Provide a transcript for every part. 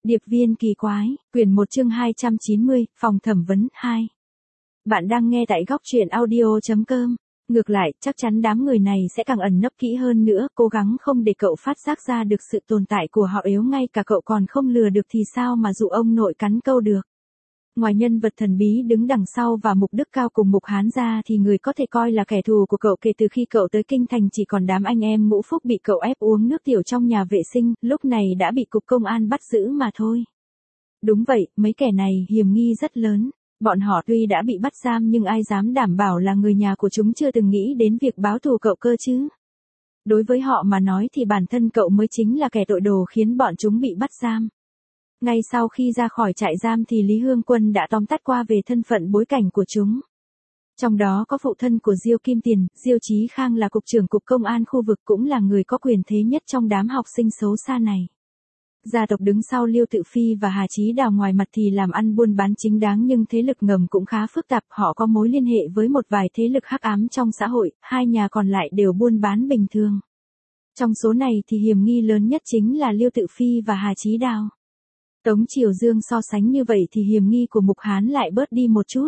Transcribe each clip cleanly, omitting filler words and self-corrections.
Điệp viên kỳ quái, quyển 1 chương 290, phòng thẩm vấn 2. Bạn đang nghe tại góc truyện audio.com. Ngược lại, chắc chắn đám người này sẽ càng ẩn nấp kỹ hơn nữa, cố gắng không để cậu phát giác ra được sự tồn tại của họ, yếu ngay cả cậu còn không lừa được thì sao mà dụ ông nội cắn câu được. Ngoài nhân vật thần bí đứng đằng sau và Mục Đức Cao cùng Mục Hán ra thì người có thể coi là kẻ thù của cậu kể từ khi cậu tới Kinh Thành chỉ còn đám anh em Ngũ Phúc bị cậu ép uống nước tiểu trong nhà vệ sinh, lúc này đã bị cục công an bắt giữ mà thôi. Đúng vậy, mấy kẻ này hiểm nghi rất lớn. Bọn họ tuy đã bị bắt giam nhưng ai dám đảm bảo là người nhà của chúng chưa từng nghĩ đến việc báo thù cậu cơ chứ. Đối với họ mà nói thì bản thân cậu mới chính là kẻ tội đồ khiến bọn chúng bị bắt giam. Ngay sau khi ra khỏi trại giam thì Lý Hương Quân đã tóm tắt qua về thân phận bối cảnh của chúng. Trong đó có phụ thân của Diêu Kim Tiền, Diêu Chí Khang là cục trưởng cục công an khu vực, cũng là người có quyền thế nhất trong đám học sinh xấu xa này. Gia tộc đứng sau Liêu Tự Phi và Hà Chí Đào ngoài mặt thì làm ăn buôn bán chính đáng nhưng thế lực ngầm cũng khá phức tạp, họ có mối liên hệ với một vài thế lực hắc ám trong xã hội, hai nhà còn lại đều buôn bán bình thường. Trong số này thì hiểm nghi lớn nhất chính là Liêu Tự Phi và Hà Chí Đào. Tống Triều Dương so sánh như vậy thì hiểm nghi của Mục Hán lại bớt đi một chút.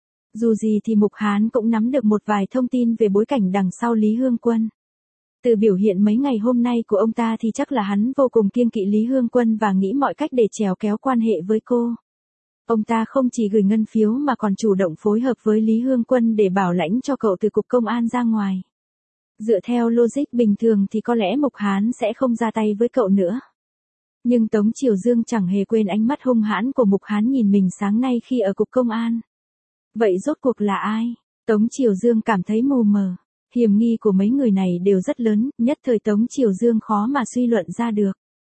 Dù gì thì Mục Hán cũng nắm được một vài thông tin về bối cảnh đằng sau Lý Hương Quân. Từ biểu hiện mấy ngày hôm nay của ông ta thì chắc là hắn vô cùng kiêng kỵ Lý Hương Quân và nghĩ mọi cách để trèo kéo quan hệ với cô. Ông ta không chỉ gửi ngân phiếu mà còn chủ động phối hợp với Lý Hương Quân để bảo lãnh cho cậu từ cục công an ra ngoài. Dựa theo logic bình thường thì có lẽ Mục Hán sẽ không ra tay với cậu nữa. Nhưng Tống Triều Dương chẳng hề quên ánh mắt hung hãn của Mục Hán nhìn mình sáng nay khi ở cục công an. Vậy rốt cuộc là ai? Tống Triều Dương cảm thấy mù mờ. Hiểm nghi của mấy người này đều rất lớn, nhất thời Tống Triều Dương khó mà suy luận ra được.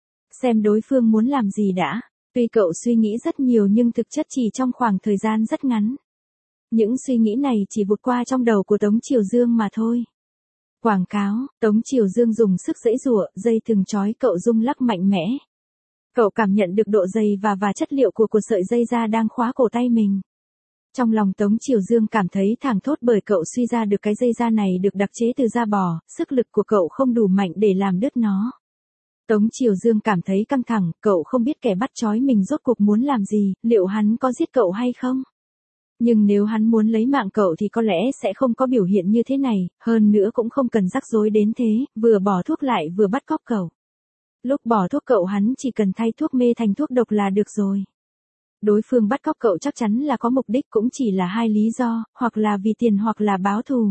Xem đối phương muốn làm gì đã. Tuy cậu suy nghĩ rất nhiều nhưng thực chất chỉ trong khoảng thời gian rất ngắn. Những suy nghĩ này chỉ vụt qua trong đầu của Tống Triều Dương mà thôi. Quảng cáo, Tống Triều Dương dùng sức giãy giụa, dây thừng trói cậu rung lắc mạnh mẽ. Cậu cảm nhận được độ dày và chất liệu của sợi dây da đang khóa cổ tay mình. Trong lòng Tống Triều Dương cảm thấy thảng thốt bởi cậu suy ra được cái dây da này được đặc chế từ da bò, sức lực của cậu không đủ mạnh để làm đứt nó. Tống Triều Dương cảm thấy căng thẳng, cậu không biết kẻ bắt trói mình rốt cuộc muốn làm gì, liệu hắn có giết cậu hay không? Nhưng nếu hắn muốn lấy mạng cậu thì có lẽ sẽ không có biểu hiện như thế này, hơn nữa cũng không cần rắc rối đến thế, vừa bỏ thuốc lại vừa bắt cóc cậu. Lúc bỏ thuốc cậu hắn chỉ cần thay thuốc mê thành thuốc độc là được rồi. Đối phương bắt cóc cậu chắc chắn là có mục đích, cũng chỉ là hai lý do, hoặc là vì tiền hoặc là báo thù.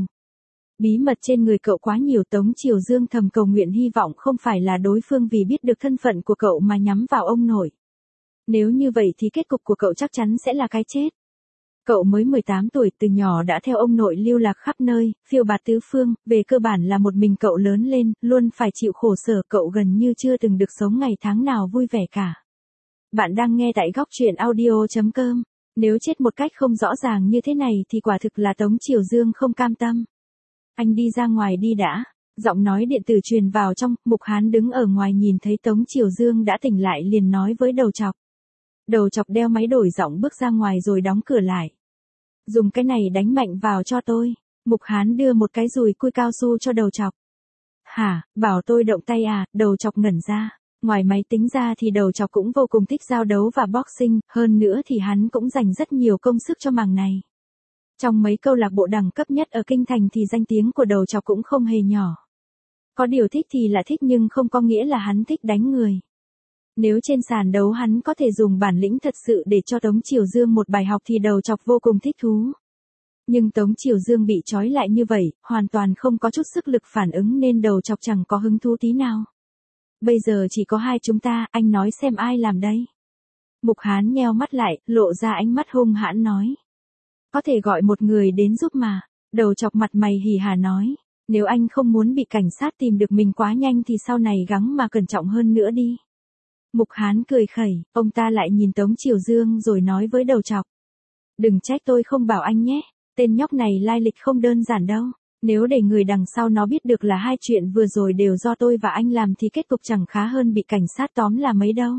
Bí mật trên người cậu quá nhiều, Tống Triều Dương thầm cầu nguyện hy vọng không phải là đối phương vì biết được thân phận của cậu mà nhắm vào ông nội. Nếu như vậy thì kết cục của cậu chắc chắn sẽ là cái chết. Cậu mới 18 tuổi, từ nhỏ đã theo ông nội lưu lạc khắp nơi, phiêu bạt tứ phương, về cơ bản là một mình cậu lớn lên, luôn phải chịu khổ sở, cậu gần như chưa từng được sống ngày tháng nào vui vẻ cả. Bạn đang nghe tại góc truyện audio.com. Nếu chết một cách không rõ ràng như thế này thì quả thực là Tống Triều Dương không cam tâm. Anh đi ra ngoài đi đã. Giọng nói điện tử truyền vào trong, Mục Hán đứng ở ngoài nhìn thấy Tống Triều Dương đã tỉnh lại liền nói với Đầu Chọc. Đầu Chọc đeo máy đổi giọng bước ra ngoài rồi đóng cửa lại. Dùng cái này đánh mạnh vào cho tôi. Mục Hán đưa một cái dùi cui cao su cho Đầu Chọc. Hả, bảo tôi động tay à? Đầu Chọc ngẩn ra. Ngoài máy tính ra thì Đầu Chọc cũng vô cùng thích giao đấu và boxing, hơn nữa thì hắn cũng dành rất nhiều công sức cho mảng này. Trong mấy câu lạc bộ đẳng cấp nhất ở Kinh Thành thì danh tiếng của Đầu Chọc cũng không hề nhỏ. Có điều thích thì là thích nhưng không có nghĩa là hắn thích đánh người. Nếu trên sàn đấu hắn có thể dùng bản lĩnh thật sự để cho Tống Triều Dương một bài học thì Đầu Chọc vô cùng thích thú. Nhưng Tống Triều Dương bị trói lại như vậy, hoàn toàn không có chút sức lực phản ứng nên Đầu Chọc chẳng có hứng thú tí nào. Bây giờ chỉ có hai chúng ta, anh nói xem ai làm đây? Mục Hán nheo mắt lại, lộ ra ánh mắt hung hãn nói. Có thể gọi một người đến giúp mà. Đầu Chọc mặt mày hì hà nói. Nếu anh không muốn bị cảnh sát tìm được mình quá nhanh thì sau này gắng mà cẩn trọng hơn nữa đi. Mục Hán cười khẩy, ông ta lại nhìn Tống Triều Dương rồi nói với Đầu Chọc. Đừng trách tôi không bảo anh nhé, tên nhóc này lai lịch không đơn giản đâu. Nếu để người đằng sau nó biết được là hai chuyện vừa rồi đều do tôi và anh làm thì kết cục chẳng khá hơn bị cảnh sát tóm là mấy đâu.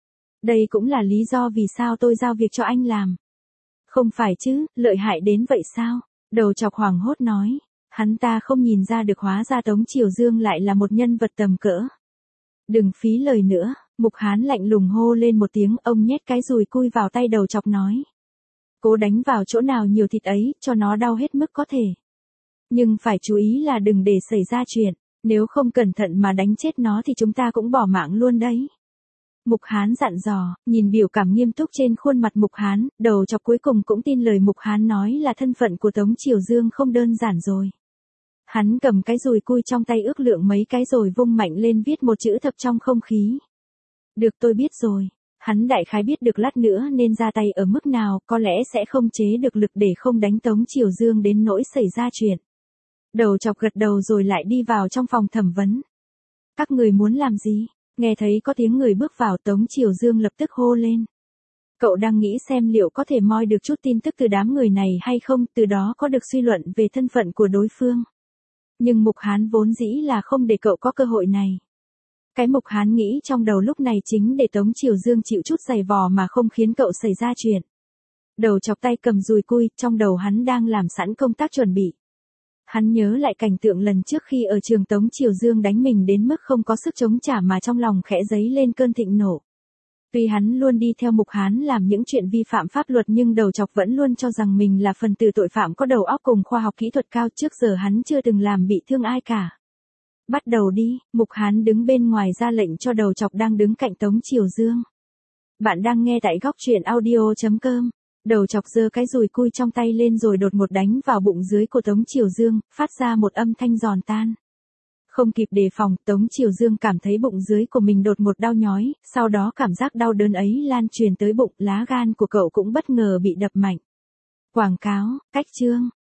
Đây cũng là lý do vì sao tôi giao việc cho anh làm. Không phải chứ, lợi hại đến vậy sao? Đầu Chọc hoảng hốt nói. Hắn ta không nhìn ra được hóa ra Tống Triều Dương lại là một nhân vật tầm cỡ. Đừng phí lời nữa, Mục Hán lạnh lùng hô lên một tiếng, ông nhét cái dùi cui vào tay Đầu Chọc nói. Cố đánh vào chỗ nào nhiều thịt ấy, cho nó đau hết mức có thể. Nhưng phải chú ý là đừng để xảy ra chuyện, nếu không cẩn thận mà đánh chết nó thì chúng ta cũng bỏ mạng luôn đấy. Mục Hán dặn dò, nhìn biểu cảm nghiêm túc trên khuôn mặt Mục Hán, Đầu Chọc cuối cùng cũng tin lời Mục Hán nói là thân phận của Tống Triều Dương không đơn giản rồi. Hắn cầm cái dùi cui trong tay ước lượng mấy cái rồi vung mạnh lên viết một chữ thập trong không khí. Được, tôi biết rồi. Hắn đại khái biết được lát nữa nên ra tay ở mức nào, có lẽ sẽ không chế được lực để không đánh Tống Triều Dương đến nỗi xảy ra chuyện. Đầu Chọc gật đầu rồi lại đi vào trong phòng thẩm vấn. Các người muốn làm gì? Nghe thấy có tiếng người bước vào, Tống Triều Dương lập tức hô lên. Cậu đang nghĩ xem liệu có thể moi được chút tin tức từ đám người này hay không, từ đó có được suy luận về thân phận của đối phương. Nhưng Mục Hán vốn dĩ là không để cậu có cơ hội này. Cái Mục Hán nghĩ trong đầu lúc này chính để Tống Triều Dương chịu chút giày vò mà không khiến cậu xảy ra chuyện. Đầu Chọc tay cầm dùi cui, trong đầu hắn đang làm sẵn công tác chuẩn bị. Hắn nhớ lại cảnh tượng lần trước khi ở trường Tống Triều Dương đánh mình đến mức không có sức chống trả mà trong lòng khẽ dấy lên cơn thịnh nộ. Tuy hắn luôn đi theo Mục Hán làm những chuyện vi phạm pháp luật nhưng Đầu Chọc vẫn luôn cho rằng mình là phần tử tội phạm có đầu óc cùng khoa học kỹ thuật cao, trước giờ hắn chưa từng làm bị thương ai cả. Bắt đầu đi, Mục Hán đứng bên ngoài ra lệnh cho Đầu Chọc đang đứng cạnh Tống Triều Dương. Bạn đang nghe tại góc truyện audio.com. Đầu Chọc giơ cái dùi cui trong tay lên rồi đột ngột đánh vào bụng dưới của Tống Triều Dương, phát ra một âm thanh giòn tan. Không kịp đề phòng, Tống Triều Dương cảm thấy bụng dưới của mình đột ngột đau nhói, sau đó cảm giác đau đớn ấy lan truyền tới bụng, lá gan của cậu cũng bất ngờ bị đập mạnh. Quảng cáo, cách chương.